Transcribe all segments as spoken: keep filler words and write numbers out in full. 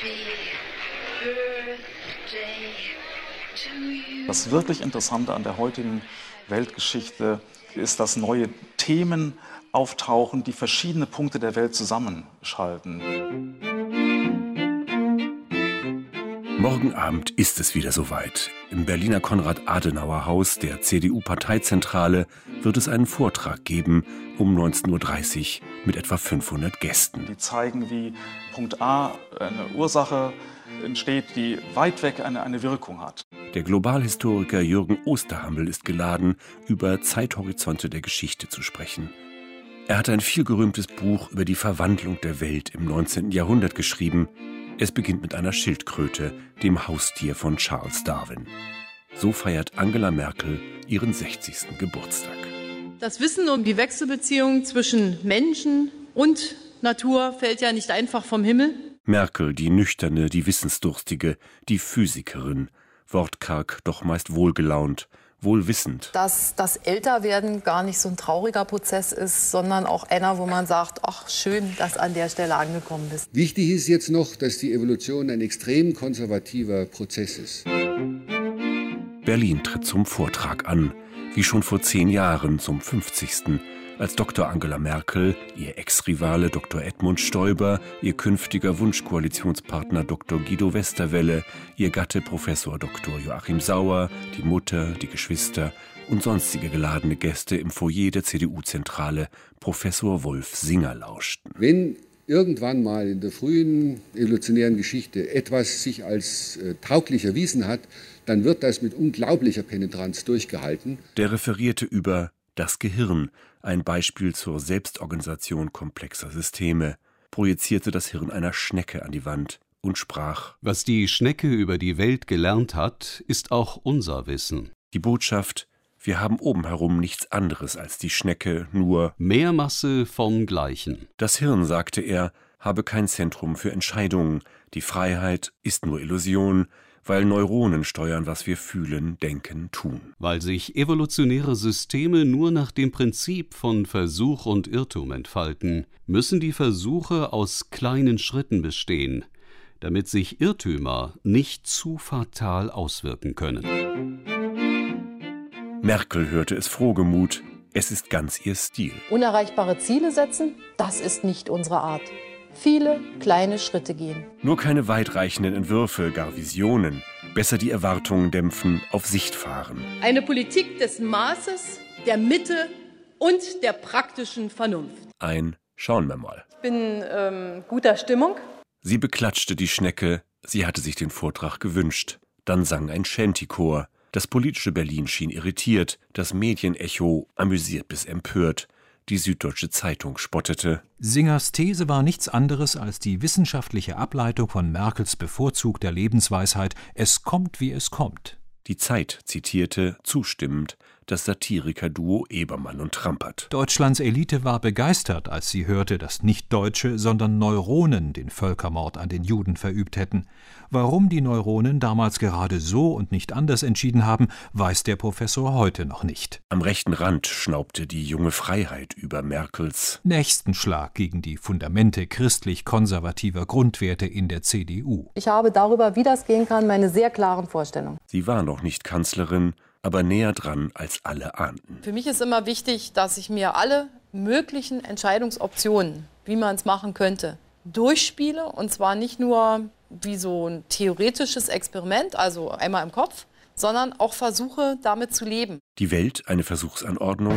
Das wirklich Interessante an der heutigen Weltgeschichte ist, dass neue Themen auftauchen, die verschiedene Punkte der Welt zusammenschalten. Morgen Abend ist es wieder soweit. Im Berliner Konrad-Adenauer-Haus der C D U-Parteizentrale wird es einen Vortrag geben um neunzehn Uhr dreißig mit etwa fünfhundert Gästen. Die zeigen, wie Punkt A eine Ursache entsteht, die weit weg eine, eine Wirkung hat. Der Globalhistoriker Jürgen Osterhammel ist geladen, über Zeithorizonte der Geschichte zu sprechen. Er hat ein vielgerühmtes Buch über die Verwandlung der Welt im neunzehnten Jahrhundert geschrieben. Es beginnt mit einer Schildkröte, dem Haustier von Charles Darwin. So feiert Angela Merkel ihren sechzigsten Geburtstag. Das Wissen um die Wechselbeziehungen zwischen Menschen und Natur fällt ja nicht einfach vom Himmel. Merkel, die Nüchterne, die Wissensdurstige, die Physikerin, wortkarg, doch meist wohlgelaunt, wohlwissend. Dass das Älterwerden gar nicht so ein trauriger Prozess ist, sondern auch einer, wo man sagt, ach schön, dass an der Stelle angekommen bist. Wichtig ist jetzt noch, dass die Evolution ein extrem konservativer Prozess ist. Berlin tritt zum Vortrag an, wie schon vor zehn Jahren zum fünfzigsten als Doktor Angela Merkel, ihr Ex-Rivale Doktor Edmund Stoiber, ihr künftiger Wunschkoalitionspartner Doktor Guido Westerwelle, ihr Gatte Professor Doktor Joachim Sauer, die Mutter, die Geschwister und sonstige geladene Gäste im Foyer der C D U-Zentrale Professor Wolf Singer lauschten. Wenn irgendwann mal in der frühen evolutionären Geschichte etwas sich als äh, tauglich erwiesen hat, dann wird das mit unglaublicher Penetranz durchgehalten. Der referierte über das Gehirn, ein Beispiel zur Selbstorganisation komplexer Systeme, projizierte das Hirn einer Schnecke an die Wand und sprach: Was die Schnecke über die Welt gelernt hat, ist auch unser Wissen. Die Botschaft: Wir haben oben herum nichts anderes als die Schnecke, nur mehr Masse vom Gleichen. Das Hirn, sagte er, habe kein Zentrum für Entscheidungen. Die Freiheit ist nur Illusion, weil Neuronen steuern, was wir fühlen, denken, tun. Weil sich evolutionäre Systeme nur nach dem Prinzip von Versuch und Irrtum entfalten, müssen die Versuche aus kleinen Schritten bestehen, damit sich Irrtümer nicht zu fatal auswirken können. Merkel hörte es frohgemut. Es ist ganz ihr Stil. Unerreichbare Ziele setzen, das ist nicht unsere Art. Viele kleine Schritte gehen. Nur keine weitreichenden Entwürfe, gar Visionen. Besser die Erwartungen dämpfen, auf Sicht fahren. Eine Politik des Maßes, der Mitte und der praktischen Vernunft. Ein Schauen wir mal. Ich bin ähm, guter Stimmung. Sie beklatschte die Schnecke. Sie hatte sich den Vortrag gewünscht. Dann sang ein Shantychor. Das politische Berlin schien irritiert, das Medienecho amüsiert bis empört. Die Süddeutsche Zeitung spottete. Singers These war nichts anderes als die wissenschaftliche Ableitung von Merkels bevorzugter Lebensweisheit: Es kommt, wie es kommt. Die Zeit zitierte, zustimmend, das Satiriker-Duo Ebermann und Trampert. Deutschlands Elite war begeistert, als sie hörte, dass nicht Deutsche, sondern Neuronen den Völkermord an den Juden verübt hätten. Warum die Neuronen damals gerade so und nicht anders entschieden haben, weiß der Professor heute noch nicht. Am rechten Rand schnaubte die junge Freiheit über Merkels nächsten Schlag gegen die Fundamente christlich-konservativer Grundwerte in der C D U. Ich habe darüber, wie das gehen kann, meine sehr klaren Vorstellungen. Sie war noch nicht Kanzlerin, aber näher dran, als alle ahnten. Für mich ist immer wichtig, dass ich mir alle möglichen Entscheidungsoptionen, wie man es machen könnte, durchspiele. Und zwar nicht nur wie so ein theoretisches Experiment, also einmal im Kopf, sondern auch versuche, damit zu leben. Die Welt eine Versuchsanordnung?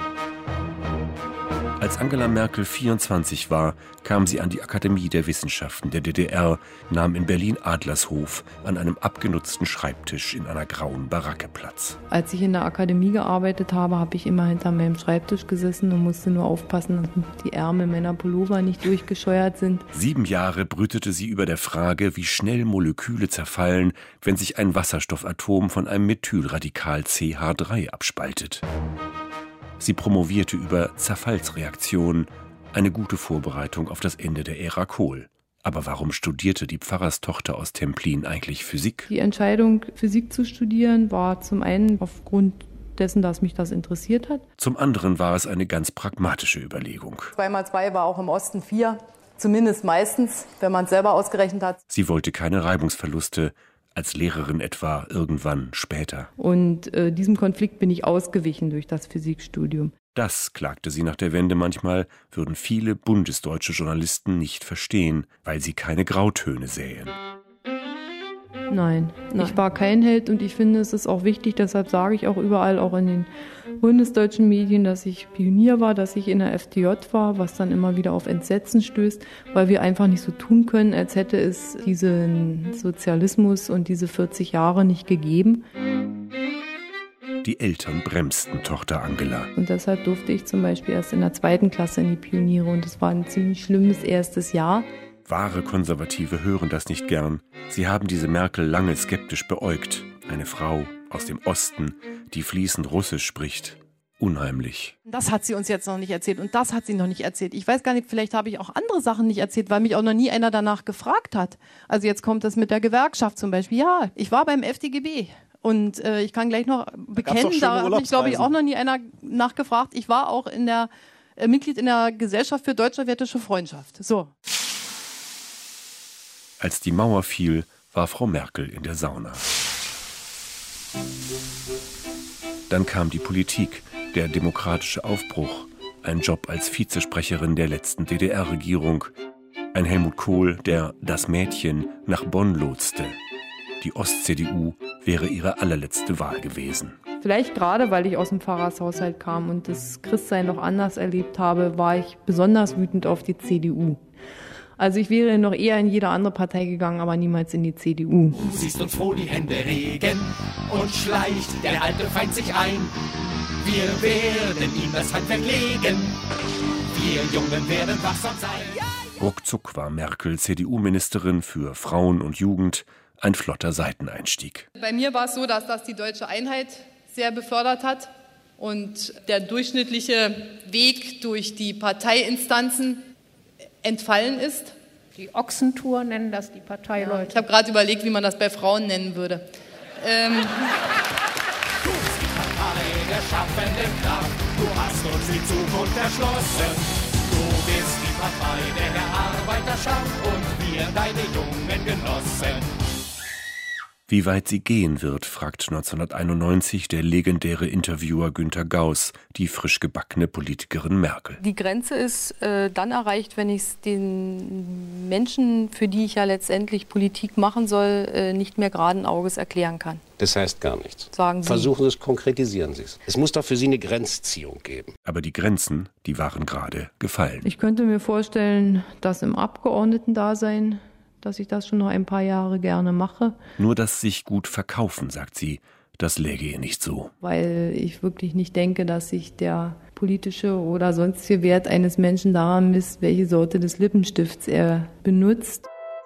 Als Angela Merkel vierundzwanzig war, kam sie an die Akademie der Wissenschaften der D D R, nahm in Berlin-Adlershof an einem abgenutzten Schreibtisch in einer grauen Baracke Platz. Als ich in der Akademie gearbeitet habe, habe ich immer hinter meinem Schreibtisch gesessen und musste nur aufpassen, dass die Ärmel meiner Pullover nicht durchgescheuert sind. Sieben Jahre brütete sie über der Frage, wie schnell Moleküle zerfallen, wenn sich ein Wasserstoffatom von einem Methylradikal C H drei abspaltet. Sie promovierte über Zerfallsreaktionen, eine gute Vorbereitung auf das Ende der Ära Kohl. Aber warum studierte die Pfarrerstochter aus Templin eigentlich Physik? Die Entscheidung, Physik zu studieren, war zum einen aufgrund dessen, dass mich das interessiert hat. Zum anderen war es eine ganz pragmatische Überlegung. Zwei mal zwei war auch im Osten vier. Zumindest meistens, wenn man es selber ausgerechnet hat. Sie wollte keine Reibungsverluste, als Lehrerin etwa irgendwann später. Und äh, diesem Konflikt bin ich ausgewichen durch das Physikstudium. Das, klagte sie nach der Wende manchmal, würden viele bundesdeutsche Journalisten nicht verstehen, weil sie keine Grautöne sähen. Nein, Nein, ich war kein Held und ich finde, es ist auch wichtig, deshalb sage ich auch überall, auch in den bundesdeutschen Medien, dass ich Pionier war, dass ich in der F D J war, was dann immer wieder auf Entsetzen stößt, weil wir einfach nicht so tun können, als hätte es diesen Sozialismus und diese vierzig Jahre nicht gegeben. Die Eltern bremsten Tochter Angela. Und deshalb durfte ich zum Beispiel erst in der zweiten Klasse in die Pioniere und es war ein ziemlich schlimmes erstes Jahr. Wahre Konservative hören das nicht gern. Sie haben diese Merkel lange skeptisch beäugt. Eine Frau aus dem Osten, die fließend Russisch spricht. Unheimlich. Das hat sie uns jetzt noch nicht erzählt und das hat sie noch nicht erzählt. Ich weiß gar nicht, vielleicht habe ich auch andere Sachen nicht erzählt, weil mich auch noch nie einer danach gefragt hat. Also jetzt kommt das mit der Gewerkschaft zum Beispiel. Ja, ich war beim F D G B. Und äh, ich kann gleich noch bekennen, da hat mich, glaube ich, auch noch nie einer nachgefragt. Ich war auch in der, äh, Mitglied in der Gesellschaft für deutsch-sowjetische Freundschaft. So. Als die Mauer fiel, war Frau Merkel in der Sauna. Dann kam die Politik, der demokratische Aufbruch, ein Job als Vizesprecherin der letzten D D R-Regierung, ein Helmut Kohl, der das Mädchen nach Bonn lotste. Die Ost-C D U wäre ihre allerletzte Wahl gewesen. Vielleicht gerade, weil ich aus dem Pfarrershaushalt kam und das Christsein noch anders erlebt habe, war ich besonders wütend auf die C D U. Also ich wäre noch eher in jede andere Partei gegangen, aber niemals in die C D U. Siehst und froh die Hände regen und schleicht der alte Feind sich ein. Wir werden ihm das Handwerk legen. Wir Jungen werden wachsam sein. Ruckzuck war Merkel C D U-Ministerin für Frauen und Jugend. Ein flotter Seiteneinstieg. Bei mir war es so, dass das die deutsche Einheit sehr befördert hat und der durchschnittliche Weg durch die Parteiinstanzen entfallen ist. Die Ochsentour nennen das die Parteileute. Ja, ich habe gerade überlegt, wie man das bei Frauen nennen würde. Ähm Du bist die Partei der schaffenden Kraft. Du hast uns die Zukunft erschlossen. Du bist die Partei der Arbeiterschaft und wir deine jungen Genossen. Wie weit sie gehen wird, fragt neunzehnhunderteinundneunzig der legendäre Interviewer Günter Gauss die frisch gebackene Politikerin Merkel. Die Grenze ist äh, dann erreicht, wenn ich es den Menschen, für die ich ja letztendlich Politik machen soll, äh, nicht mehr geraden Auges erklären kann. Das heißt gar nichts. Sagen Sie. Versuchen Sie es, konkretisieren Sie es. Es muss doch für Sie eine Grenzziehung geben. Aber die Grenzen, die waren gerade gefallen. Ich könnte mir vorstellen, dass im Abgeordnetendasein, dass ich das schon noch ein paar Jahre gerne mache. Nur das sich gut verkaufen, sagt sie, das läge ihr nicht so. Weil ich wirklich nicht denke, dass sich der politische oder sonstige Wert eines Menschen daran misst, welche Sorte des Lippenstifts er benutzt.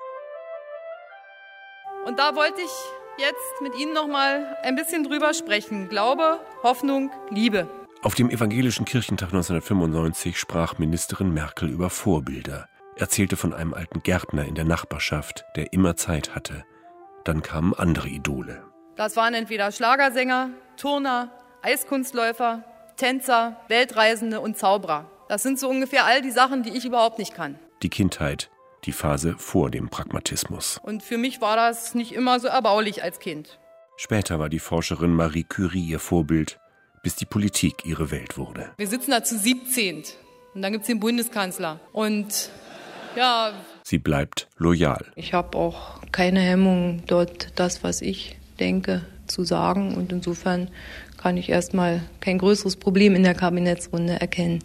Und da wollte ich jetzt mit Ihnen noch mal ein bisschen drüber sprechen. Glaube, Hoffnung, Liebe. Auf dem Evangelischen Kirchentag neunzehnhundertfünfundneunzig sprach Ministerin Merkel über Vorbilder. Erzählte von einem alten Gärtner in der Nachbarschaft, der immer Zeit hatte. Dann kamen andere Idole. Das waren entweder Schlagersänger, Turner, Eiskunstläufer, Tänzer, Weltreisende und Zauberer. Das sind so ungefähr all die Sachen, die ich überhaupt nicht kann. Die Kindheit, die Phase vor dem Pragmatismus. Und für mich war das nicht immer so erbaulich als Kind. Später war die Forscherin Marie Curie ihr Vorbild, bis die Politik ihre Welt wurde. Wir sitzen da zu siebzehn und dann gibt es den Bundeskanzler. Und ja. Sie bleibt loyal. Ich habe auch keine Hemmung, dort das, was ich denke, zu sagen. Und insofern kann ich erstmal kein größeres Problem in der Kabinettsrunde erkennen.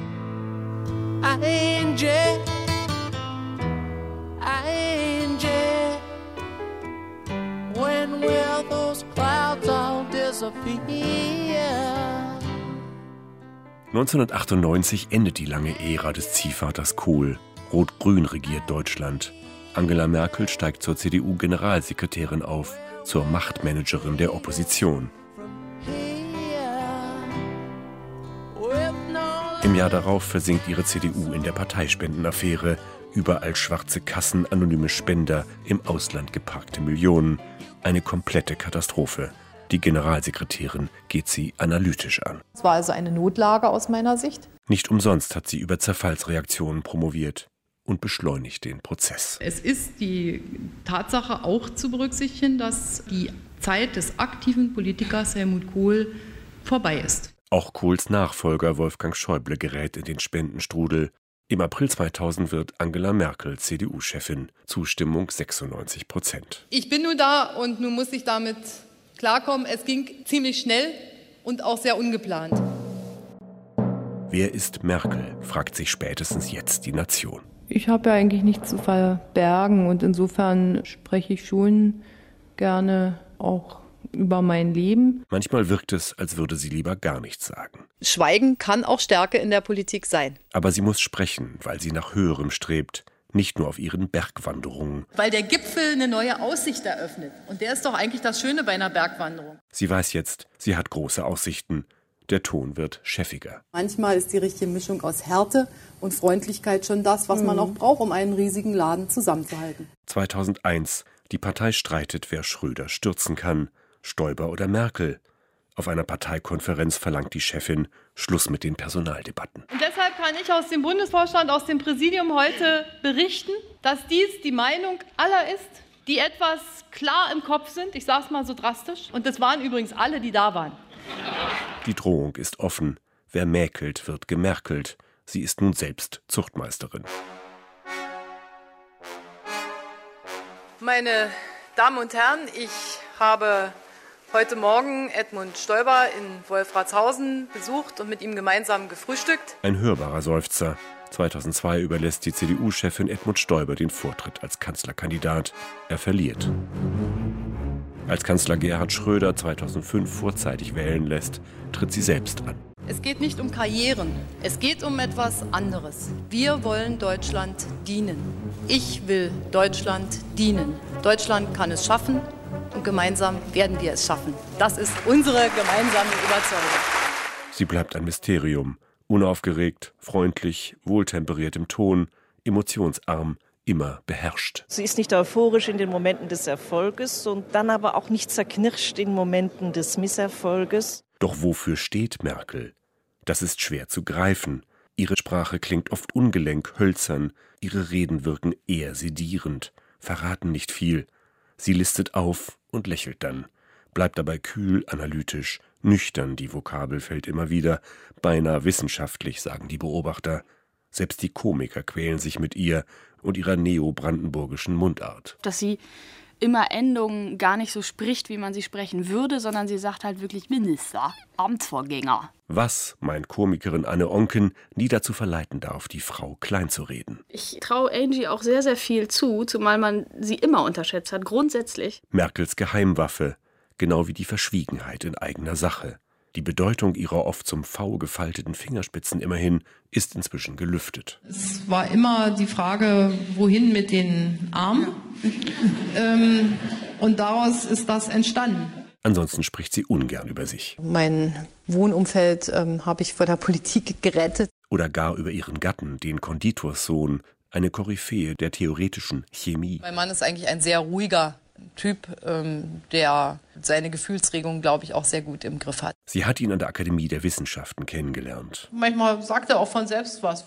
Angel, Angel, when will those clouds all disappear? neunzehnhundertachtundneunzig endet die lange Ära des Ziehvaters Kohl. Rot-Grün regiert Deutschland. Angela Merkel steigt zur C D U-Generalsekretärin auf, zur Machtmanagerin der Opposition. Im Jahr darauf versinkt ihre C D U in der Parteispendenaffäre. Überall schwarze Kassen, anonyme Spender, im Ausland geparkte Millionen. Eine komplette Katastrophe. Die Generalsekretärin geht sie analytisch an. Es war also eine Notlage aus meiner Sicht. Nicht umsonst hat sie über Zerfallsreaktionen promoviert. und beschleunigt den Prozess. Es ist die Tatsache auch zu berücksichtigen, dass die Zeit des aktiven Politikers Helmut Kohl vorbei ist. Auch Kohls Nachfolger Wolfgang Schäuble gerät in den Spendenstrudel. Im April zweitausend wird Angela Merkel C D U-Chefin. Zustimmung sechsundneunzig Prozent. Ich bin nun da und nun muss ich damit klarkommen. Es ging ziemlich schnell und auch sehr ungeplant. Wer ist Merkel, fragt sich spätestens jetzt die Nation. Ich habe ja eigentlich nichts zu verbergen und insofern spreche ich schon gerne auch über mein Leben. Manchmal wirkt es, als würde sie lieber gar nichts sagen. Schweigen kann auch Stärke in der Politik sein. Aber sie muss sprechen, weil sie nach Höherem strebt, nicht nur auf ihren Bergwanderungen. Weil der Gipfel eine neue Aussicht eröffnet. Und der ist doch eigentlich das Schöne bei einer Bergwanderung. Sie weiß jetzt, sie hat große Aussichten. Der Ton wird chefiger. Manchmal ist die richtige Mischung aus Härte und Freundlichkeit schon das, was mhm. man auch braucht, um einen riesigen Laden zusammenzuhalten. zweitausendeins. Die Partei streitet, wer Schröder stürzen kann. Stoiber oder Merkel. Auf einer Parteikonferenz verlangt die Chefin Schluss mit den Personaldebatten. Und deshalb kann ich aus dem Bundesvorstand, aus dem Präsidium heute berichten, dass dies die Meinung aller ist, die etwas klar im Kopf sind. Ich sage es mal so drastisch. Und das waren übrigens alle, die da waren. Die Drohung ist offen. Wer mäkelt, wird gemerkelt. Sie ist nun selbst Zuchtmeisterin. Meine Damen und Herren, ich habe heute Morgen Edmund Stoiber in Wolfratshausen besucht und mit ihm gemeinsam gefrühstückt. Ein hörbarer Seufzer. zweitausendzwei überlässt die C D U-Chefin Edmund Stoiber den Vortritt als Kanzlerkandidat. Er verliert. Als Kanzler Gerhard Schröder zweitausendfünf vorzeitig wählen lässt, tritt sie selbst an. Es geht nicht um Karrieren, es geht um etwas anderes. Wir wollen Deutschland dienen. Ich will Deutschland dienen. Deutschland kann es schaffen und gemeinsam werden wir es schaffen. Das ist unsere gemeinsame Überzeugung. Sie bleibt ein Mysterium. Unaufgeregt, freundlich, wohltemperiert im Ton, emotionsarm, immer beherrscht. Sie ist nicht euphorisch in den Momenten des Erfolges und dann aber auch nicht zerknirscht in Momenten des Misserfolges. Doch wofür steht Merkel? Das ist schwer zu greifen. Ihre Sprache klingt oft ungelenk, hölzern. Ihre Reden wirken eher sedierend, verraten nicht viel. Sie listet auf und lächelt dann, bleibt dabei kühl, analytisch, nüchtern, die Vokabel fällt immer wieder, beinahe wissenschaftlich, sagen die Beobachter. Selbst die Komiker quälen sich mit ihr und ihrer neobrandenburgischen Mundart. Dass sie immer Endungen gar nicht so spricht, wie man sie sprechen würde, sondern sie sagt halt wirklich Minister, Amtsvorgänger. Was, meint Komikerin Anne Onken, nie dazu verleiten darf, die Frau klein zu reden. Ich traue Angie auch sehr, sehr viel zu, zumal man sie immer unterschätzt hat, grundsätzlich. Merkels Geheimwaffe, genau wie die Verschwiegenheit in eigener Sache. Die Bedeutung ihrer oft zum V gefalteten Fingerspitzen immerhin ist inzwischen gelüftet. Es war immer die Frage, wohin mit den Armen? ähm, und daraus ist das entstanden. Ansonsten spricht sie ungern über sich. Mein Wohnumfeld ähm, habe ich vor der Politik gerettet. Oder gar über ihren Gatten, den Konditorssohn, eine Koryphäe der theoretischen Chemie. Mein Mann ist eigentlich ein sehr ruhiger Typ, ähm, der seine Gefühlsregung, glaube ich, auch sehr gut im Griff hat. Sie hat ihn an der Akademie der Wissenschaften kennengelernt. Manchmal sagt er auch von selbst was.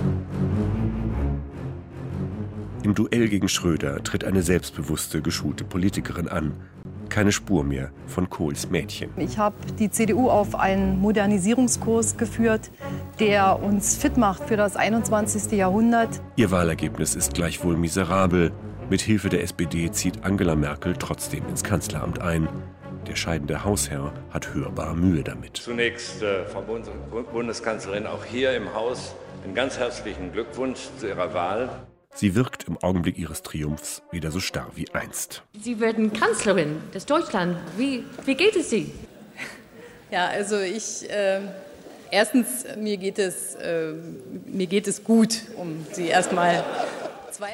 Im Duell gegen Schröder tritt eine selbstbewusste, geschulte Politikerin an. Keine Spur mehr von Kohls Mädchen. Ich habe die C D U auf einen Modernisierungskurs geführt, der uns fit macht für das einundzwanzigste Jahrhundert. Ihr Wahlergebnis ist gleichwohl miserabel. Mit Hilfe der S P D zieht Angela Merkel trotzdem ins Kanzleramt ein. Der scheidende Hausherr hat hörbar Mühe damit. Zunächst, äh, Frau Bundes- Bundeskanzlerin, auch hier im Haus einen ganz herzlichen Glückwunsch zu Ihrer Wahl. Sie wirkt im Augenblick ihres Triumphs wieder so starr wie einst. Sie werden Kanzlerin des Deutschland. Wie, wie geht es Ihnen? Ja, also ich, äh, erstens, mir geht es, äh, mir geht es gut, um Sie erstmal zwei.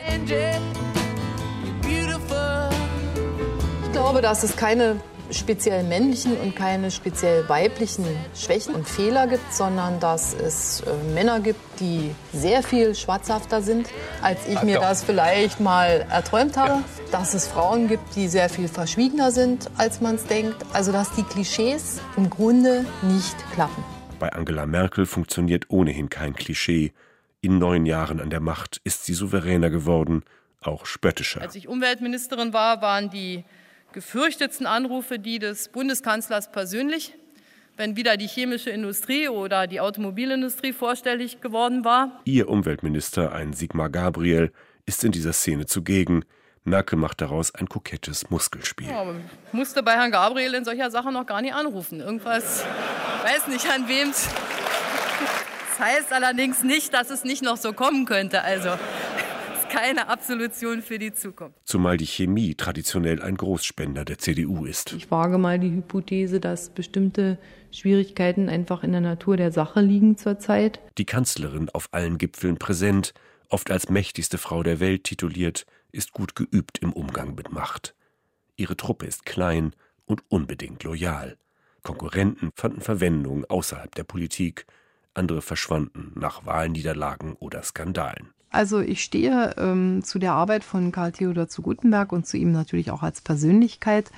Ich glaube, dass es keine speziell männlichen und keine speziell weiblichen Schwächen und Fehler gibt, sondern dass es äh, Männer gibt, die sehr viel schwatzhafter sind, als ich mir das vielleicht mal erträumt habe. Ja. Dass es Frauen gibt, die sehr viel verschwiegener sind, als man es denkt. Also dass die Klischees im Grunde nicht klappen. Bei Angela Merkel funktioniert ohnehin kein Klischee. In neun Jahren an der Macht ist sie souveräner geworden, auch spöttischer. Als ich Umweltministerin war, waren die gefürchtetsten Anrufe die des Bundeskanzlers persönlich, wenn wieder die chemische Industrie oder die Automobilindustrie vorstellig geworden war. Ihr Umweltminister, ein Sigmar Gabriel, ist in dieser Szene zugegen. Merkel macht daraus ein kokettes Muskelspiel. Ja, ich musste bei Herrn Gabriel in solcher Sache noch gar nicht anrufen. Irgendwas, weiß nicht an wem. Das heißt allerdings nicht, dass es nicht noch so kommen könnte. Also ist keine Absolution für die Zukunft. Zumal die Chemie traditionell ein Großspender der C D U ist. Ich wage mal die Hypothese, dass bestimmte Schwierigkeiten einfach in der Natur der Sache liegen zurzeit. Die Kanzlerin auf allen Gipfeln präsent, oft als mächtigste Frau der Welt tituliert, ist gut geübt im Umgang mit Macht. Ihre Truppe ist klein und unbedingt loyal. Konkurrenten fanden Verwendung außerhalb der Politik, andere verschwanden nach Wahlniederlagen oder Skandalen. Also ich stehe ähm, zu der Arbeit von Karl Theodor zu Guttenberg und zu ihm natürlich auch als Persönlichkeit.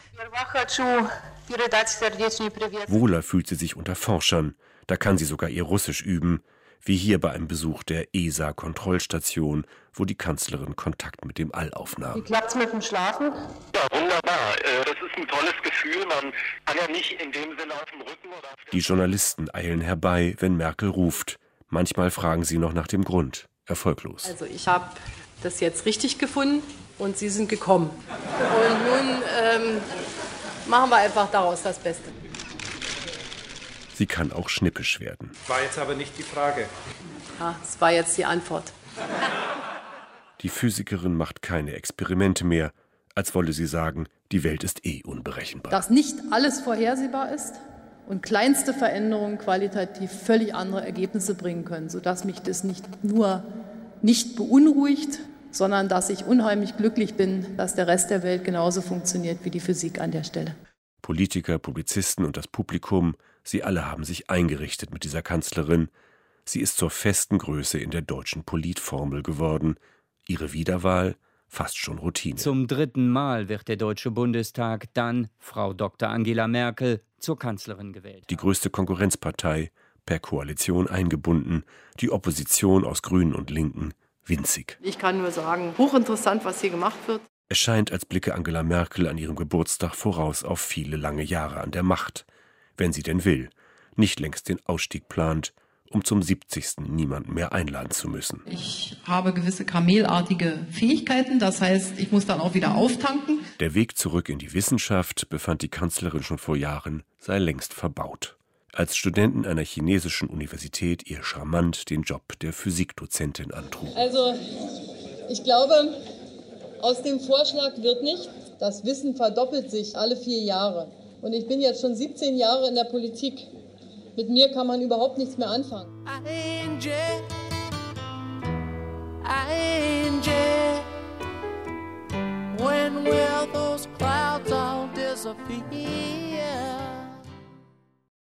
Wohler fühlt sie sich unter Forschern, da kann sie sogar ihr Russisch üben, wie hier bei einem Besuch der E S A-Kontrollstation, wo die Kanzlerin Kontakt mit dem All aufnahm. Wie klappt's mit dem Schlafen? Ja, wunderbar. Das ist ein tolles Gefühl. Man kann ja nicht in dem Sinne auf dem Rücken oder auf Die Journalisten eilen herbei, wenn Merkel ruft. Manchmal fragen sie noch nach dem Grund. Erfolglos. Also ich habe das jetzt richtig gefunden und Sie sind gekommen. Und nun ähm, machen wir einfach daraus das Beste. Sie kann auch schnippisch werden. War jetzt aber nicht die Frage. Ja, das war jetzt die Antwort. Die Physikerin macht keine Experimente mehr, als wolle sie sagen, die Welt ist eh unberechenbar. Dass nicht alles vorhersehbar ist und kleinste Veränderungen qualitativ völlig andere Ergebnisse bringen können, sodass mich das nicht nur nicht beunruhigt, sondern dass ich unheimlich glücklich bin, dass der Rest der Welt genauso funktioniert wie die Physik an der Stelle. Politiker, Publizisten und das Publikum, sie alle haben sich eingerichtet mit dieser Kanzlerin. Sie ist zur festen Größe in der deutschen Politformel geworden. Ihre Wiederwahl fast schon Routine. Zum dritten Mal wird der Deutsche Bundestag dann Frau Doktor Angela Merkel zur Kanzlerin gewählt. Die größte Konkurrenzpartei, per Koalition eingebunden, die Opposition aus Grünen und Linken winzig. Ich kann nur sagen, hochinteressant, was hier gemacht wird. Es scheint, als blicke Angela Merkel an ihrem Geburtstag voraus auf viele lange Jahre an der Macht, wenn sie denn will, nicht längst den Ausstieg plant, um zum siebzigsten niemanden mehr einladen zu müssen. Ich habe gewisse kamelartige Fähigkeiten, das heißt, ich muss dann auch wieder auftanken. Der Weg zurück in die Wissenschaft, befand die Kanzlerin schon vor Jahren, sei längst verbaut. Als Studentin einer chinesischen Universität ihr charmant den Job der Physikdozentin antrug. Also, ich glaube, aus dem Vorschlag wird nicht. Das Wissen verdoppelt sich alle vier Jahre. Und ich bin jetzt schon siebzehn Jahre in der Politik. Mit mir kann man überhaupt nichts mehr anfangen. Angel, Angel, when will those clouds all disappear?